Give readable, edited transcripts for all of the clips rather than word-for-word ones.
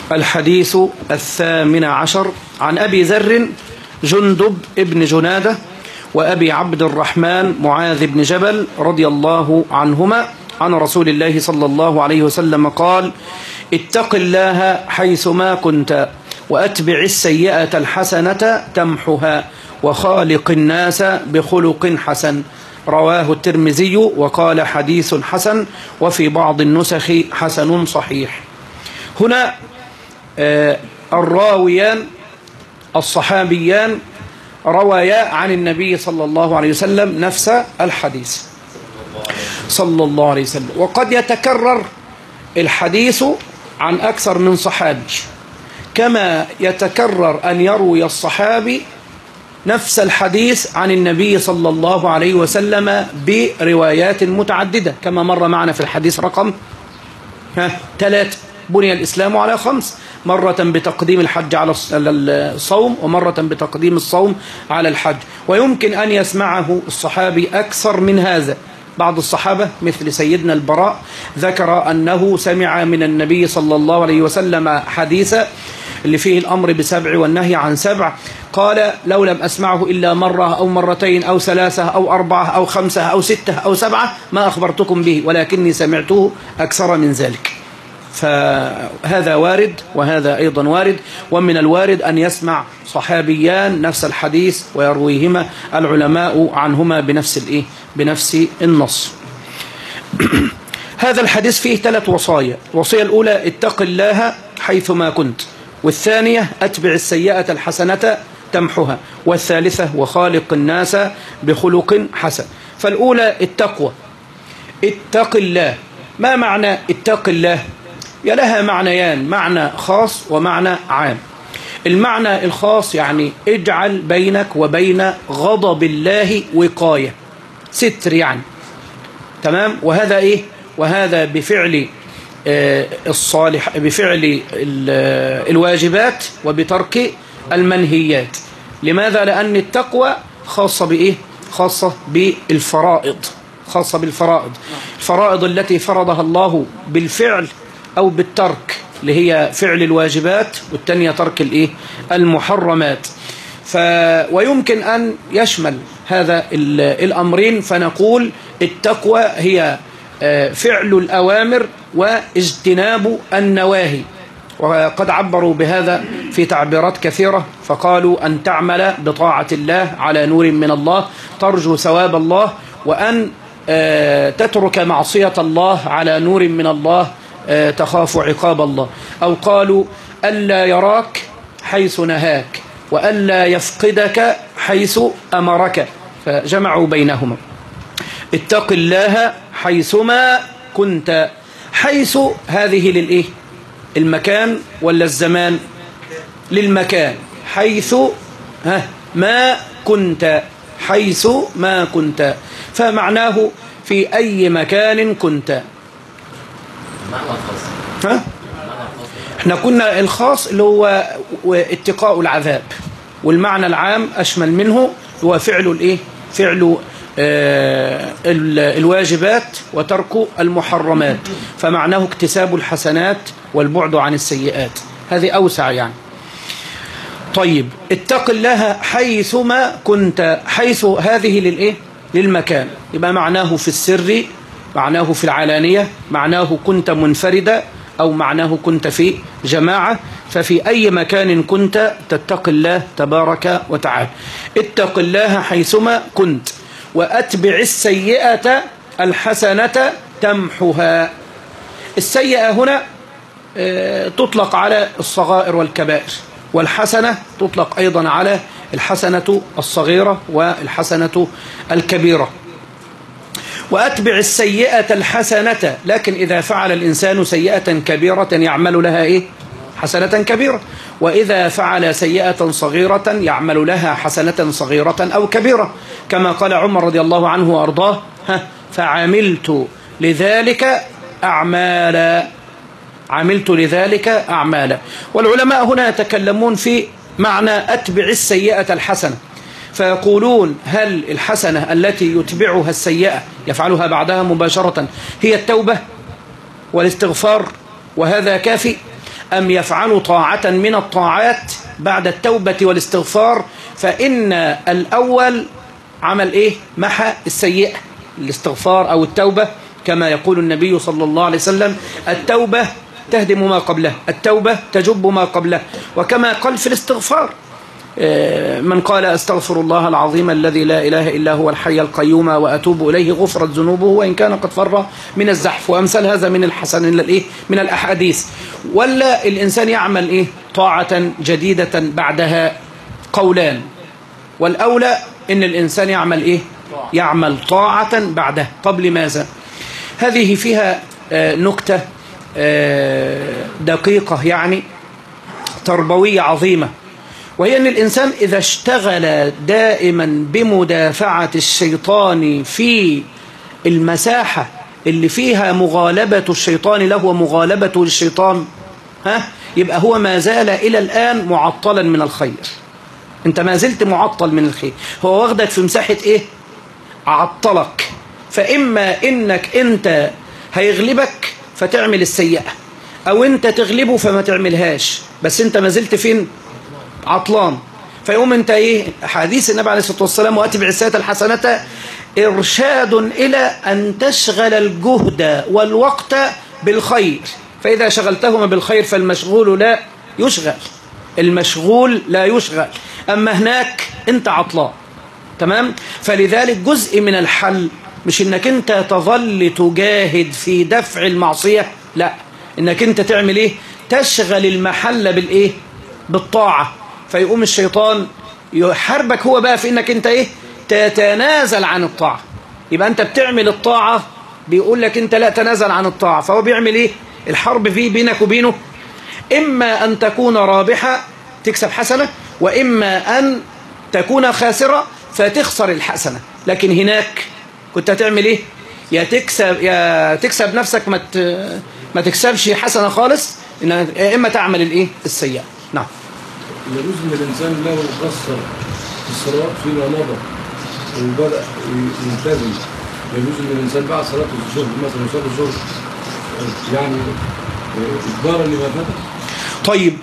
الحديث 18 عن أبي ذر جندب ابن جنادة وأبي عبد الرحمن معاذ بن جبل رضي الله عنهما عن رسول الله صلى الله عليه وسلم قال: اتق الله حيثما كنت وأتبع السيئة الحسنة تمحها وخالق الناس بخلق حسن. رواه الترمذي وقال حديث حسن، وفي بعض النسخ حسن صحيح. هنا الراويان الصحابيان روايا عن النبي صلى الله عليه وسلم نفس الحديث صلى الله عليه وسلم، وقد يتكرر الحديث عن أكثر من صحابي، كما يتكرر أن يروي الصحابي نفس الحديث عن النبي صلى الله عليه وسلم بروايات متعددة، كما مر معنا في الحديث رقم 3: بني الإسلام على 5، مرة بتقديم الحج على الصوم، ومرة بتقديم الصوم على الحج. ويمكن أن يسمعه الصحابي أكثر من هذا. بعض الصحابة مثل سيدنا البراء ذكر أنه سمع من النبي صلى الله عليه وسلم حديثا اللي فيه الأمر ب7 والنهي عن 7، قال: لو لم أسمعه إلا مرة أو مرتين أو 3 أو 4 أو 5 أو 6 أو 7 ما أخبرتكم به، ولكني سمعته أكثر من ذلك. فهذا وارد وهذا أيضا وارد، ومن الوارد أن يسمع صحابيان نفس الحديث ويرويهما العلماء عنهما بنفس النص. هذا الحديث فيه 3 وصايا. الوصية الأولى: اتق الله حيثما كنت، والثانية: أتبع السيئة الحسنة تمحها، والثالثة: وخالق الناس بخلق حسن. فالأولى التقوى. اتق الله. ما معنى اتق الله؟ لها معنيان: معنى خاص ومعنى عام. المعنى الخاص يعني اجعل بينك وبين غضب الله وقاية، ستر يعني، تمام. وهذا وهذا بفعل الصالح، بفعل الواجبات وبترك المنهيات. لماذا؟ لأن التقوى خاصة بالفرائض، الفرائض التي فرضها الله بالفعل أو بالترك، اللي هي فعل الواجبات، والتانية ترك المحرمات. ويمكن أن يشمل هذا الأمرين، فنقول التقوى هي فعل الأوامر واجتناب النواهي. وقد عبروا بهذا في تعبيرات كثيرة، فقالوا: أن تعمل بطاعة الله على نور من الله ترجو ثواب الله، وأن تترك معصية الله على نور من الله تخاف عقاب الله. أو قالوا: ألا يراك حيث نهاك، وألا يفقدك حيث أمرك، فجمعوا بينهما. اتق الله حيثما كنت. حيث هذه المكان ولا الزمان؟ للمكان. حيث ما كنت، حيث ما كنت، فمعناه في أي مكان كنت. احنا كنا الخاص اللي هو اتقاء العذاب، والمعنى العام أشمل منه، هو فعل فعل الواجبات وترك المحرمات، فمعناه اكتساب الحسنات والبعد عن السيئات. هذه أوسع يعني. طيب، اتق الله حيثما كنت. حيث هذه للمكان، يبقى معناه في السر، معناه في العلانية، معناه كنت منفردة، أو معناه كنت في جماعة. ففي أي مكان كنت تتق الله تبارك وتعالى. اتق الله حيثما كنت وأتبع السيئة الحسنة تمحها. السيئة هنا تطلق على الصغائر والكبائر، والحسنة تطلق أيضا على الحسنة الصغيرة والحسنة الكبيرة. وأتبع السيئة الحسنة، لكن إذا فعل الإنسان سيئة كبيرة يعمل لها حسنة كبيرة، وإذا فعل سيئة صغيرة يعمل لها حسنة صغيرة أو كبيرة، كما قال عمر رضي الله عنه وأرضاه: فعملت لذلك أعمالا. عملت لذلك أعمالا. والعلماء هنا يتكلمون في معنى أتبع السيئة الحسنة، فيقولون: هل الحسنة التي يتبعها السيئة يفعلها بعدها مباشرة هي التوبة والاستغفار وهذا كافي، أم يفعلوا طاعة من الطاعات بعد التوبة والاستغفار، فإن الأول عمل إيه؟ محى السيئة، الاستغفار أو التوبة، كما يقول النبي صلى الله عليه وسلم: التوبة تهدم ما قبله، التوبة تجب ما قبله. وكما قال في الاستغفار: من قال أستغفر الله العظيم الذي لا إله إلا هو الحي القيوم وأتوب إليه غفرت ذنوبه وإن كان قد فر من الزحف. وأمثال هذا من الحسن من الأحاديث. ولا الإنسان يعمل إيه؟ طاعة جديدة بعدها. قولان، والأولى إن الإنسان يعمل إيه؟ يعمل طاعة بعدها. طب لماذا؟ هذه فيها نكتة دقيقة يعني تربوية عظيمة، وهي أن الإنسان إذا اشتغل دائما بمدافعة الشيطان في المساحة اللي فيها مغالبة الشيطان له ومغالبته للشيطان، يبقى هو ما زال إلى الآن معطلا من الخير. أنت ما زلت معطل من الخير، هو واخدك في مساحة إيه؟ عطلك. فإما إنك أنت هيغلبك فتعمل السيئة، أو أنت تغلبه فما تعملهاش، بس أنت ما زلت فين؟ عطلان. فيقوم أنت إيه؟ حديث النبي عليه الصلاة والسلام: وأتبع السيئة الحسنة، إرشاد إلى أن تشغل الجهد والوقت بالخير، فإذا شغلتهما بالخير فالمشغول لا يشغل، المشغول لا يشغل، أما هناك أنت عطلان. تمام؟ فلذلك جزء من الحل مش إنك أنت تظل تجاهد في دفع المعصية، لا، إنك أنت تعمل إيه؟ تشغل المحل بالإيه؟ بالطاعة. فيقوم الشيطان يحاربك هو بقى في إنك أنت إيه؟ تتنازل عن الطاعة. يبقى أنت بتعمل الطاعة، بيقول لك أنت لا تنازل عن الطاعة، فهو بيعمل إيه؟ الحرب فيه بينك وبينه، إما أن تكون رابحة تكسب حسنة، وإما أن تكون خاسرة فتخسر الحسنة. لكن هناك كنت هتعمل إيه؟ يا تكسب نفسك ما تكسبش حسنة خالص، إما تعمل الإيه؟ السيئة. نعم. يجوز ان الانسان له قصر في الصلاه فيما مضى وبدا يلتزم، يجوز ان الانسان بعد صلاه الظهر مثلا يصلي الظهر يعني اجبارا لما فات؟ طيب،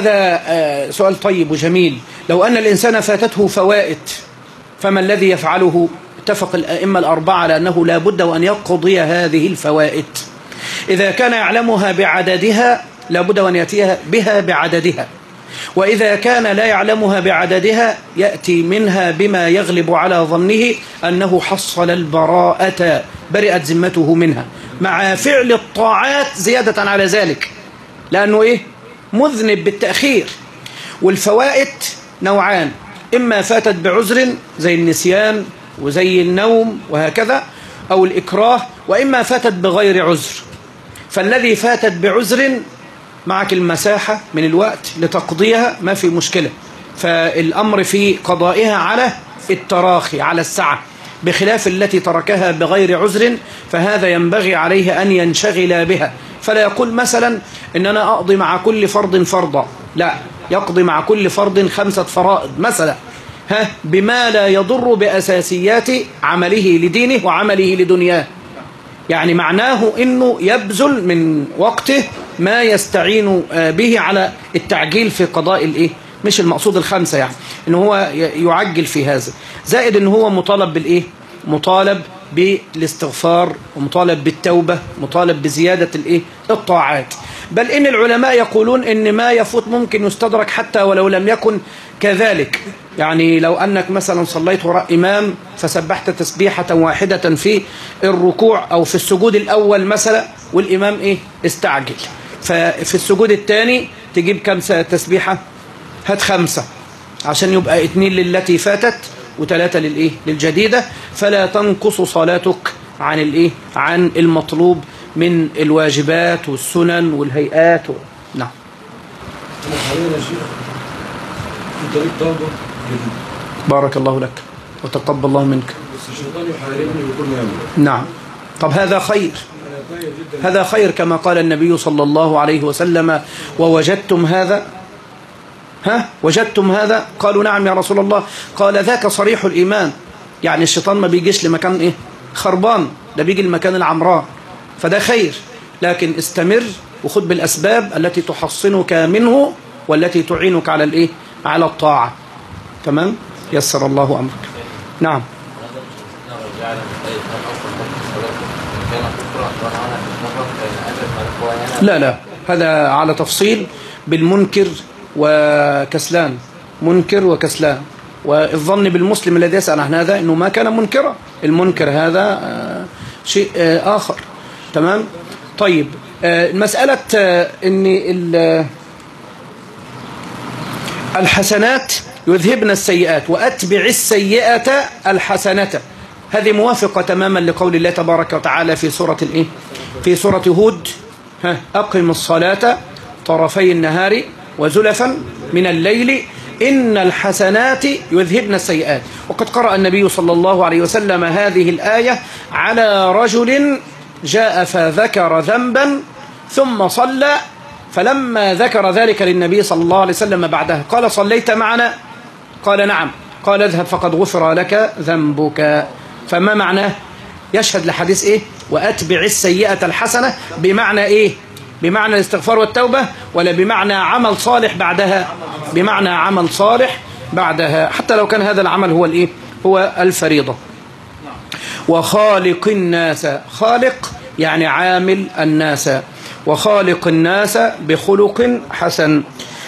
هذا سؤال طيب وجميل. لو ان الانسان فاتته فوائد فما الذي يفعله؟ اتفق الائمه الاربعه على انه لا بد وان يقضي هذه الفوائد. اذا كان يعلمها بعددها لا بد وان ياتيها بها بعددها، وإذا كان لا يعلمها بعددها يأتي منها بما يغلب على ظنه أنه حصل البراءة، برئت ذمته منها، مع فعل الطاعات زيادة على ذلك، لأنه إيه؟ مذنب بالتأخير. والفوائد نوعان: إما فاتت بعذر زي النسيان وزي النوم وهكذا، أو الإكراه، وإما فاتت بغير عذر. فالذي فاتت بعذر معك المساحة من الوقت لتقضيها، ما في مشكلة، فالأمر في قضائها على التراخي، على السعة، بخلاف التي تركها بغير عذر فهذا ينبغي عليه أن ينشغل بها. فلا يقول مثلا إن أنا أقضي مع كل فرض فرضا، لا، يقضي مع كل فرض 5 فرائض مثلا، بما لا يضر بأساسيات عمله لدينه وعمله لدنياه. يعني معناه إنه يبذل من وقته ما يستعين به على التعجيل في قضاء الإيه؟ مش المقصود 5 يعني، إنه هو يعجل في هذا، زائد إنه هو مطالب بالإيه؟ مطالب بالاستغفار، ومطالب بالتوبة، مطالب بزيادة الإيه؟ الطاعات. بل إن العلماء يقولون إن ما يفوت ممكن يستدرك حتى ولو لم يكن كذلك. يعني لو أنك مثلا صليت وراء إمام فسبحت تسبيحة واحدة في الركوع أو في السجود الأول مثلا، والإمام إيه؟ استعجل، ففي السجود الثاني تجيب كم تسبيحة؟ هات 5 عشان يبقى 2 للتي فاتت و3 للإيه؟ للجديدة، فلا تنقص صلاتك عن الإيه؟ عن المطلوب من الواجبات والسنن والهيئات نعم. أنا حاليا يا شيخ في طريق توبة جديد. بارك الله لك وتقبل الله منك. بس الشيطان يحاربني بكل ما يملك. نعم. طب هذا خير، هذا خير كما قال النبي صلى الله عليه وسلم: ووجدتم هذا؟ وجدتم هذا؟ قالوا نعم يا رسول الله. قال: ذاك صريح الإيمان. يعني الشيطان ما بيجيش لمكان إيه؟ خربان، ده بيجي المكان العمران، فده خير. لكن استمر وخذ بالأسباب التي تحصنك منه والتي تعينك على الإيه؟ على الطاعة. تمام؟ يسر الله أمرك. نعم. لا هذا على تفصيل بالمنكر وكسلان، منكر وكسلان. والظن بالمسلم الذي يسأل عن هذا أنه ما كان منكرا، المنكر هذا شيء آخر. تمام. طيب المسألة أن الحسنات يذهبن السيئات وأتبع السيئة الحسنة، هذه موافقة تماما لقول الله تبارك وتعالى في سورة الإيه؟ في سورة هود: أقم الصلاة طرفي النهار وزلفا من الليل إن الحسنات يذهبن السيئات. وقد قرأ النبي صلى الله عليه وسلم هذه الآية على رجل جاء فذكر ذنبا ثم صلى، فلما ذكر ذلك للنبي صلى الله عليه وسلم بعدها قال: صليت معنا؟ قال: نعم. قال: اذهب فقد غفر لك ذنبك. فما معناه؟ يشهد لحديث إيه؟ وأتبع السيئة الحسنة، بمعنى إيه؟ بمعنى الاستغفار والتوبة، ولا بمعنى عمل صالح بعدها؟ بمعنى عمل صالح بعدها، حتى لو كان هذا العمل هو الإيه؟ هو الفريضة. وخالق الناس، خالق يعني عامل الناس، وخالق الناس بخلق حسن.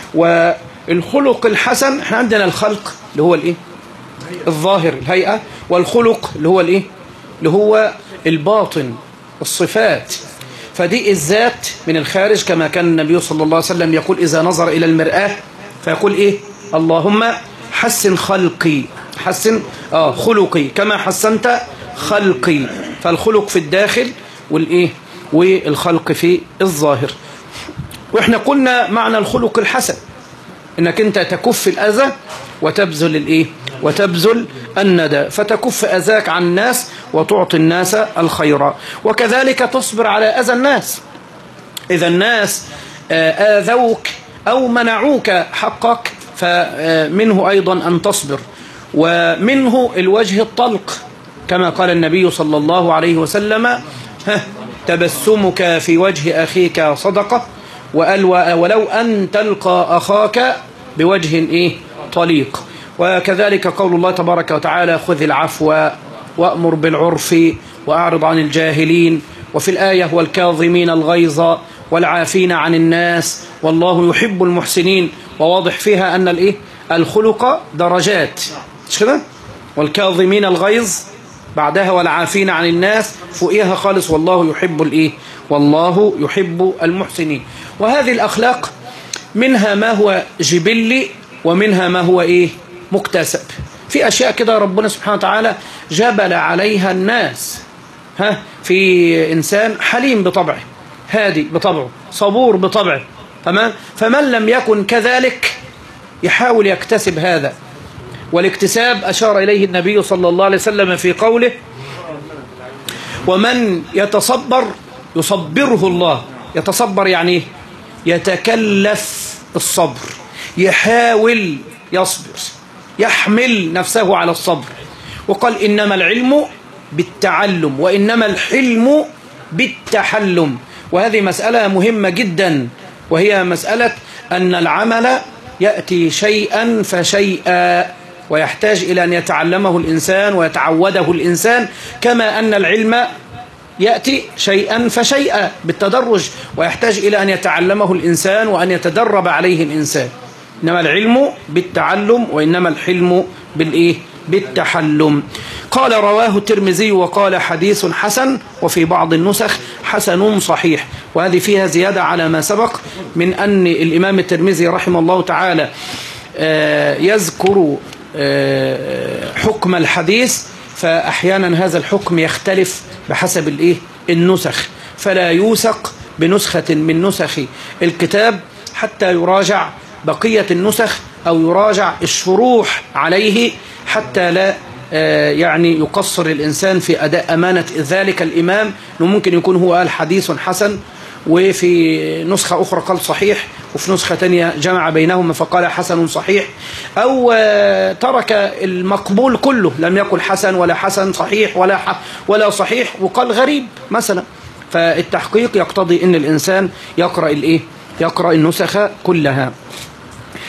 والخلق الحسن، احنا عندنا الخلق اللي هو الإيه؟ الظاهر، الهيئة، والخلق اللي هو الإيه؟ اللي هو الباطن، الصفات. فدي الذات من الخارج، كما كان النبي صلى الله عليه وسلم يقول إذا نظر إلى المرآة فيقول إيه؟ اللهم حسن خلقي، حسن خلقي كما حسنت خلقي. فالخلق في الداخل والإيه؟ والخلق في الظاهر. وإحنا قلنا معنى الخلق الحسن إنك أنت تكف الأذى وتبذل الإيه؟ وتبذل الندى، فتكف أذاك عن الناس وتعطي الناس الخير. وكذلك تصبر على أذى الناس، إذا الناس آذوك أو منعوك حقك فمنه أيضا أن تصبر. ومنه الوجه الطلق، كما قال النبي صلى الله عليه وسلم: تبسمك في وجه أخيك صدقة، ولو أن تلقى أخاك بوجه إيه؟ طليق. وكذلك قول الله تبارك وتعالى: خذ العفو وأمر بالعرف وأعرض عن الجاهلين. وفي الآية: والكاظمين الغيظ والعافين عن الناس والله يحب المحسنين. وواضح فيها أن الإيه؟ الخلق درجات، مش كده؟ والكاظمين الغيظ بعدها والعافين عن الناس، فوقيها خالص والله يحب الإيه؟ والله يحب المحسنين. وهذه الأخلاق منها ما هو جبلي ومنها ما هو إيه؟ مكتسب. في أشياء كده ربنا سبحانه وتعالى جبل عليها الناس. في إنسان حليم بطبعه، هادي بطبعه، صبور بطبعه، تمام؟ فمن لم يكن كذلك يحاول يكتسب هذا. والاكتساب أشار إليه النبي صلى الله عليه وسلم في قوله: ومن يتصبر يصبره الله. يتصبر يعني يتكلف الصبر، يحاول يصبر، يحمل نفسه على الصبر. وقال: إنما العلم بالتعلم وإنما الحلم بالتحلم. وهذه مسألة مهمة جدا، وهي مسألة أن العمل يأتي شيئا فشيئا، ويحتاج إلى أن يتعلمه الإنسان ويتعوده الإنسان، كما أن العلم يأتي شيئا فشيئا بالتدرج، ويحتاج إلى أن يتعلمه الإنسان وأن يتدرب عليه الإنسان. إنما العلم بالتعلم وإنما الحلم بالإيه؟ بالتحلم. قال: رواه الترمذي وقال: حديث حسن، وفي بعض النسخ حسن صحيح. وهذه فيها زيادة على ما سبق من أن الإمام الترمذي رحمه الله تعالى يذكر حكم الحديث، فأحيانا هذا الحكم يختلف بحسب الإيه؟ النسخ، فلا يوثق بنسخة من نسخ الكتاب حتى يراجع بقية النسخ أو يراجع الشروح عليه، حتى لا يعني يقصر الإنسان في أداء أمانة ذلك الإمام، أنه ممكن يكون هو قال حديث حسن وفي نسخة أخرى قال صحيح، وفي نسخة تانية جمع بينهما فقال حسن صحيح، أو ترك المقبول كله، لم يقل حسن ولا حسن صحيح ولا صحيح، وقال غريب مثلا. فالتحقيق يقتضي أن الإنسان يقرأ النسخ كلها.